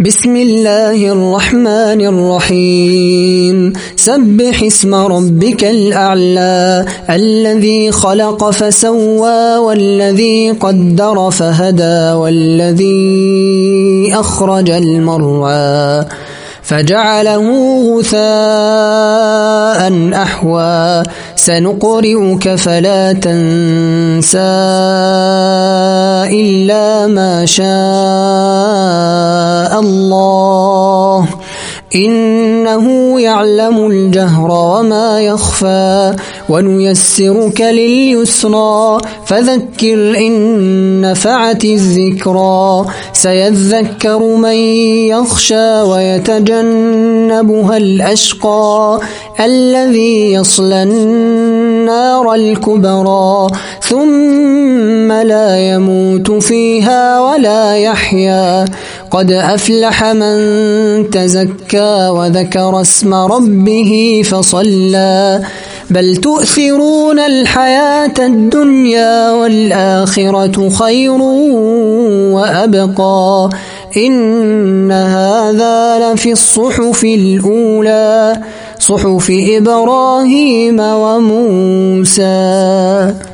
بسم الله الرحمن الرحيم سبح اسم ربك الأعلى الذي خلق فسوى والذي قدر فهدى والذي أخرج المرعى فجعله غثاء أحوى سنقرئك فلا تنسى إلا ما شاء الله إنه يعلم الجهر وما يخفى ونيسرك لليسرى فذكر إن نفعت الذكرى سيذكر من يخشى ويتجنبها الأشقى الذي يصلى النار الكبرى ثم لا يموت فيها ولا يحيا قد أفلح من تزكى وذكر اسم ربه فصلى بل تؤثرون الحياة الدنيا والآخرة خير وأبقى إن هذا لفي الصحف الأولى صحف إبراهيم وموسى.